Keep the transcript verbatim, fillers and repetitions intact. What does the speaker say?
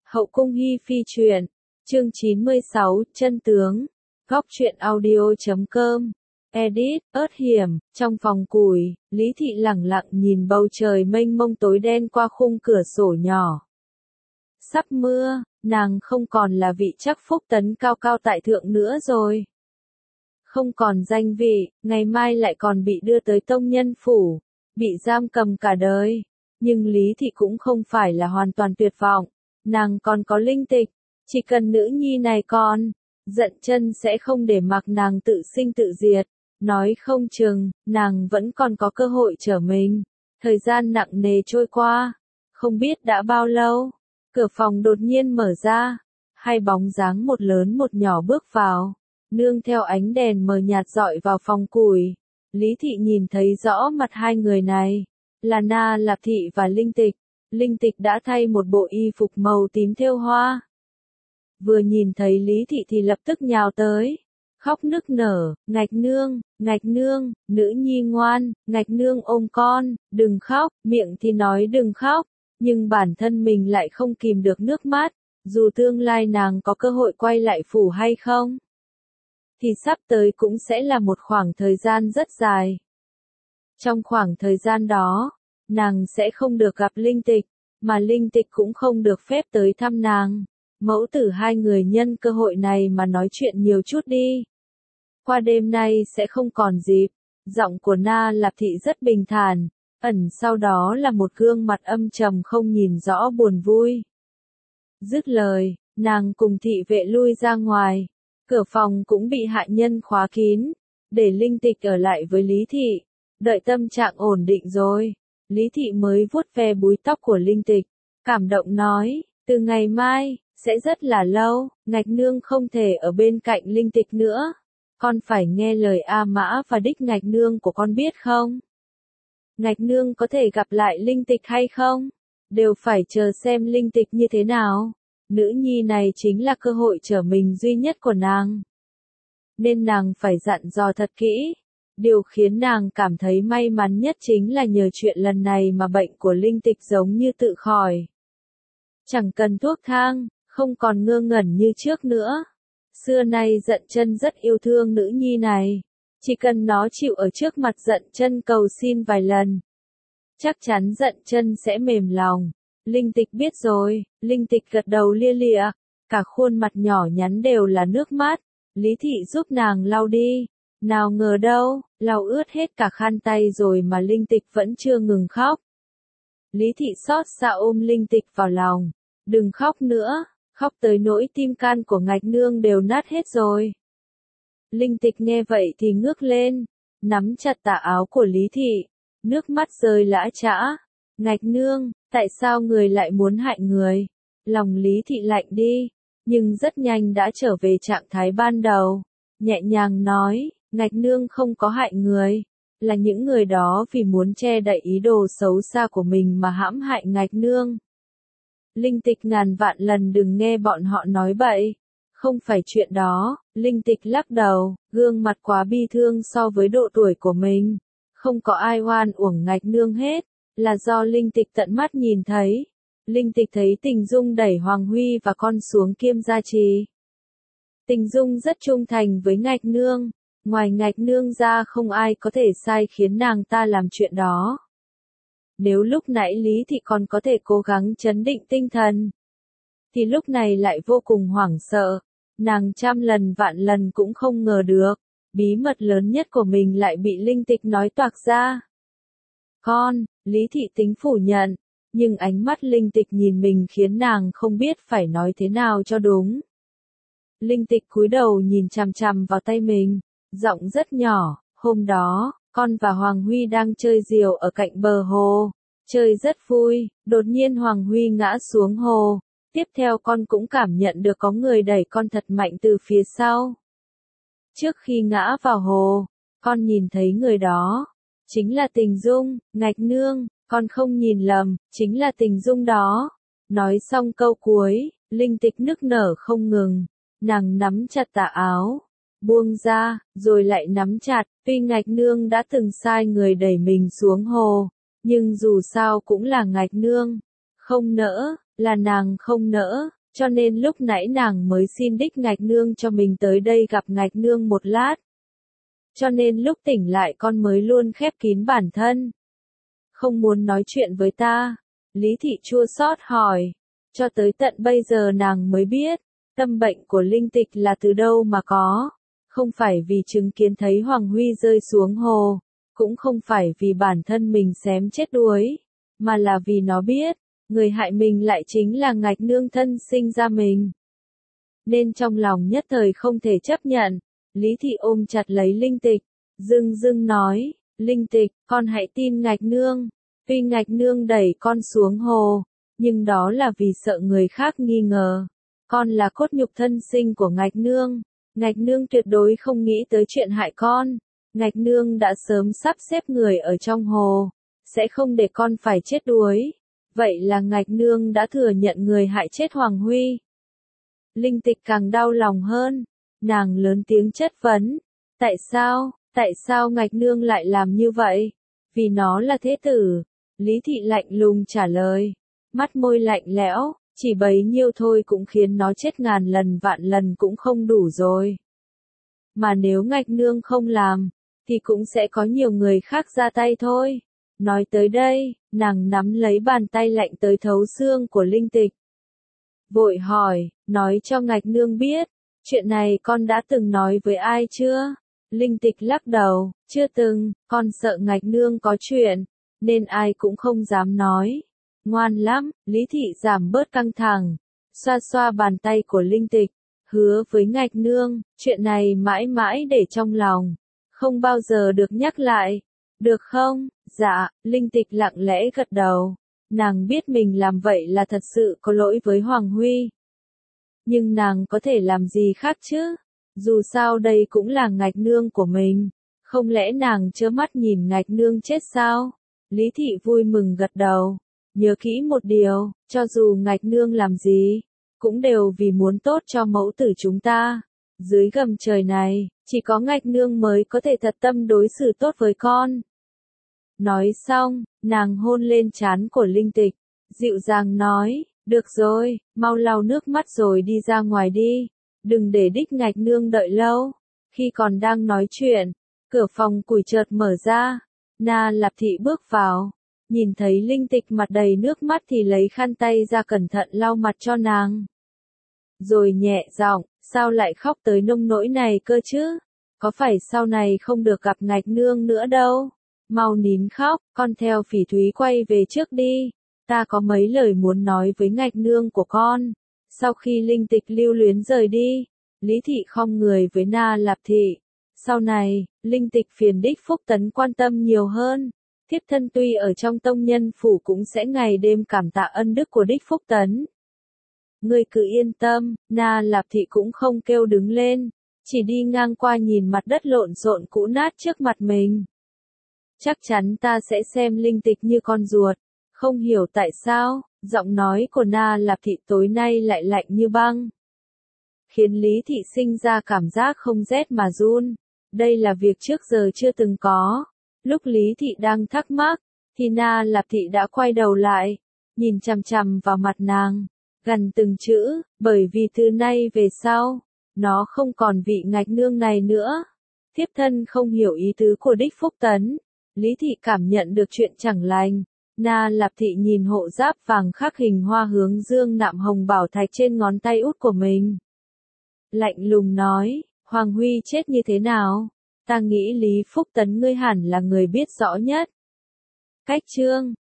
Hậu cung hi phi truyện, chương chín mươi sáu, chân tướng, góc truyện audio chấm com, edit, ớt hiểm, trong phòng củi, Lý Thị lẳng lặng nhìn bầu trời mênh mông tối đen qua khung cửa sổ nhỏ. Sắp mưa, nàng không còn là vị chắc phúc tấn cao cao tại thượng nữa rồi. Không còn danh vị, ngày mai lại còn bị đưa tới tông nhân phủ, bị giam cầm cả đời. Nhưng Lý Thị cũng không phải là hoàn toàn tuyệt vọng, nàng còn có Linh Tịch, chỉ cần nữ nhi này còn, Dận Chân sẽ không để mặc nàng tự sinh tự diệt, nói không chừng, nàng vẫn còn có cơ hội trở mình. Thời gian nặng nề trôi qua, không biết đã bao lâu, cửa phòng đột nhiên mở ra, hai bóng dáng một lớn một nhỏ bước vào, nương theo ánh đèn mờ nhạt dọi vào phòng củi. Lý Thị nhìn thấy rõ mặt hai người này, là Na Lạp Thị và Linh Tịch. Linh Tịch đã thay một bộ y phục màu tím thêu hoa. Vừa nhìn thấy Lý Thị thì lập tức nhào tới, khóc nức nở, Ngạch nương, Ngạch nương, nữ nhi ngoan, Ngạch nương ôm con, đừng khóc, miệng thì nói đừng khóc, nhưng bản thân mình lại không kìm được nước mắt, dù tương lai nàng có cơ hội quay lại phủ hay không, thì sắp tới cũng sẽ là một khoảng thời gian rất dài. Trong khoảng thời gian đó, nàng sẽ không được gặp Linh Tịch, mà Linh Tịch cũng không được phép tới thăm nàng. Mẫu tử hai người nhân cơ hội này mà nói chuyện nhiều chút đi. Qua đêm nay sẽ không còn dịp. Giọng của Na Lạp Thị rất bình thản, ẩn sau đó là một gương mặt âm trầm không nhìn rõ buồn vui. Dứt lời, nàng cùng thị vệ lui ra ngoài. Cửa phòng cũng bị hạ nhân khóa kín, để Linh Tịch ở lại với Lý Thị. Đợi tâm trạng ổn định rồi, Lý Thị mới vuốt ve búi tóc của Linh Tịch, cảm động nói, từ ngày mai, sẽ rất là lâu, Ngạch nương không thể ở bên cạnh Linh Tịch nữa. Con phải nghe lời A Mã và đích Ngạch nương của con biết không? Ngạch nương có thể gặp lại Linh Tịch hay không? Đều phải chờ xem Linh Tịch như thế nào. Nữ nhi này chính là cơ hội trở mình duy nhất của nàng. Nên nàng phải dặn dò thật kỹ. Điều khiến nàng cảm thấy may mắn nhất chính là nhờ chuyện lần này mà bệnh của Linh Tịch giống như tự khỏi. Chẳng cần thuốc thang, không còn ngơ ngẩn như trước nữa. Xưa nay Dận Chân rất yêu thương nữ nhi này. Chỉ cần nó chịu ở trước mặt Dận Chân cầu xin vài lần, chắc chắn Dận Chân sẽ mềm lòng. Linh Tịch biết rồi, Linh Tịch gật đầu lia lịa, cả khuôn mặt nhỏ nhắn đều là nước mắt. Lý Thị giúp nàng lau đi. Nào ngờ đâu, lau ướt hết cả khăn tay rồi mà Linh Tịch vẫn chưa ngừng khóc. Lý Thị xót xa ôm Linh Tịch vào lòng. Đừng khóc nữa, khóc tới nỗi tim can của Ngạch nương đều nát hết rồi. Linh Tịch nghe vậy thì ngước lên, nắm chặt tà áo của Lý Thị, nước mắt rơi lã chã. Ngạch nương, tại sao người lại muốn hại người? Lòng Lý Thị lạnh đi, nhưng rất nhanh đã trở về trạng thái ban đầu, nhẹ nhàng nói, Ngạch nương không có hại người, là những người đó vì muốn che đậy ý đồ xấu xa của mình mà hãm hại Ngạch nương. Linh Tịch ngàn vạn lần đừng nghe bọn họ nói bậy, không phải chuyện đó. Linh Tịch lắc đầu, gương mặt quá bi thương so với độ tuổi của mình. Không có ai oan uổng Ngạch nương hết, là do Linh Tịch tận mắt nhìn thấy. Linh Tịch thấy Tình Dung đẩy Hoàng Huy và con xuống Kiêm Gia Trì. Tình Dung rất trung thành với Ngạch nương, ngoài Ngạch nương ra không ai có thể sai khiến nàng ta làm chuyện đó. Nếu lúc nãy Lý Thị còn có thể cố gắng trấn định tinh thần, thì lúc này lại vô cùng hoảng sợ. Nàng trăm lần vạn lần cũng không ngờ được, bí mật lớn nhất của mình lại bị Linh Tịch nói toạc ra. Con, Lý Thị tính phủ nhận, nhưng ánh mắt Linh Tịch nhìn mình khiến nàng không biết phải nói thế nào cho đúng. Linh Tịch cúi đầu nhìn chằm chằm vào tay mình, giọng rất nhỏ, hôm đó, con và Hoàng Huy đang chơi diều ở cạnh bờ hồ, chơi rất vui, đột nhiên Hoàng Huy ngã xuống hồ, tiếp theo con cũng cảm nhận được có người đẩy con thật mạnh từ phía sau. Trước khi ngã vào hồ, con nhìn thấy người đó, chính là Tình Dung, Ngạch nương, con không nhìn lầm, chính là Tình Dung đó. Nói xong câu cuối, Linh Tịch nức nở không ngừng, nàng nắm chặt tà áo, buông ra, rồi lại nắm chặt. Tuy Ngạch nương đã từng sai người đẩy mình xuống hồ, nhưng dù sao cũng là Ngạch nương, không nỡ, là nàng không nỡ, Cho nên lúc nãy nàng mới xin đích ngạch nương cho mình tới đây gặp ngạch nương một lát. Cho nên lúc tỉnh lại con mới luôn khép kín bản thân. Không muốn nói chuyện với ta. Lý thị chua xót hỏi. Cho tới tận bây giờ nàng mới biết, tâm bệnh của Linh Tịch là từ đâu mà có. Không phải vì chứng kiến thấy Hoàng Huy rơi xuống hồ, cũng không phải vì bản thân mình xém chết đuối, mà là vì nó biết, người hại mình lại chính là ngạch nương thân sinh ra mình. Nên trong lòng nhất thời không thể chấp nhận, Lý thị ôm chặt lấy Linh Tịch, dưng dưng nói, Linh Tịch, con hãy tin ngạch nương, tuy ngạch nương đẩy con xuống hồ, nhưng đó là vì sợ người khác nghi ngờ, con là cốt nhục thân sinh của ngạch nương, ngạch nương tuyệt đối không nghĩ tới chuyện hại con, ngạch nương đã sớm sắp xếp người ở trong hồ, sẽ không để con phải chết đuối, vậy là ngạch nương đã thừa nhận người hại chết Hoàng Huy. Linh Tịch càng đau lòng hơn, nàng lớn tiếng chất vấn, tại sao, tại sao ngạch nương lại làm như vậy? Vì nó là thế tử. Lý thị lạnh lùng trả lời, mắt môi lạnh lẽo, chỉ bấy nhiêu thôi cũng khiến nó chết ngàn lần vạn lần cũng không đủ rồi. Mà nếu ngạch nương không làm, thì cũng sẽ có nhiều người khác ra tay thôi. Nói tới đây, nàng nắm lấy bàn tay lạnh tới thấu xương của Linh Tịch. Vội hỏi, nói cho ngạch nương biết, chuyện này con đã từng nói với ai chưa? Linh Tịch lắc đầu, chưa từng, con sợ ngạch nương có chuyện, nên ai cũng không dám nói. Ngoan lắm, Lý thị giảm bớt căng thẳng, xoa xoa bàn tay của Linh Tịch, hứa với ngạch nương, chuyện này mãi mãi để trong lòng, không bao giờ được nhắc lại, được không? Dạ, Linh Tịch lặng lẽ gật đầu, nàng biết mình làm vậy là thật sự có lỗi với Hoàng Huy. Nhưng nàng có thể làm gì khác chứ? Dù sao đây cũng là ngạch nương của mình, không lẽ nàng trơ mắt nhìn ngạch nương chết sao? Lý thị vui mừng gật đầu, nhớ kỹ một điều, cho dù ngạch nương làm gì, cũng đều vì muốn tốt cho mẫu tử chúng ta. Dưới gầm trời này, chỉ có ngạch nương mới có thể thật tâm đối xử tốt với con. Nói xong, nàng hôn lên trán của Linh Tịch, dịu dàng nói, được rồi, mau lau nước mắt rồi đi ra ngoài đi, đừng để đích ngạch nương đợi lâu. Khi còn đang nói chuyện, cửa phòng củi chợt mở ra, Na Lạp Thị bước vào, nhìn thấy Linh Tịch mặt đầy nước mắt thì lấy khăn tay ra cẩn thận lau mặt cho nàng. Rồi nhẹ giọng, sao lại khóc tới nông nỗi này cơ chứ? Có phải sau này không được gặp ngạch nương nữa đâu? Mau nín khóc, con theo Phỉ Thúy quay về trước đi. Ta có mấy lời muốn nói với ngạch nương của con. Sau khi Linh Tịch lưu luyến rời đi, Lý thị khom người với Na Lạp Thị. Sau này, Linh Tịch phiền đích Phúc Tấn quan tâm nhiều hơn. Thiếp thân tuy ở trong tông nhân phủ cũng sẽ ngày đêm cảm tạ ân đức của đích Phúc Tấn. Ngươi cứ yên tâm, Na Lạp Thị cũng không kêu đứng lên, chỉ đi ngang qua nhìn mặt đất lộn xộn cũ nát trước mặt mình. Chắc chắn ta sẽ xem Linh Tịch như con ruột. Không hiểu tại sao, giọng nói của Na Lạp Thị tối nay lại lạnh như băng, khiến Lý thị sinh ra cảm giác không rét mà run. Đây là việc trước giờ chưa từng có. Lúc Lý thị đang thắc mắc, thì Na Lạp Thị đã quay đầu lại, nhìn chằm chằm vào mặt nàng, gần từng chữ, bởi vì từ nay về sau, nó không còn vị ngạch nương này nữa. Thiếp thân không hiểu ý tứ của đích Phúc Tấn. Lý thị cảm nhận được chuyện chẳng lành. Na Lạp Thị nhìn hộ giáp vàng khắc hình hoa hướng dương nạm hồng bảo thạch trên ngón tay út của mình. Lạnh lùng nói, Hoàng Huy chết như thế nào? Ta nghĩ Lý Phúc Tấn ngươi hẳn là người biết rõ nhất. Cách chương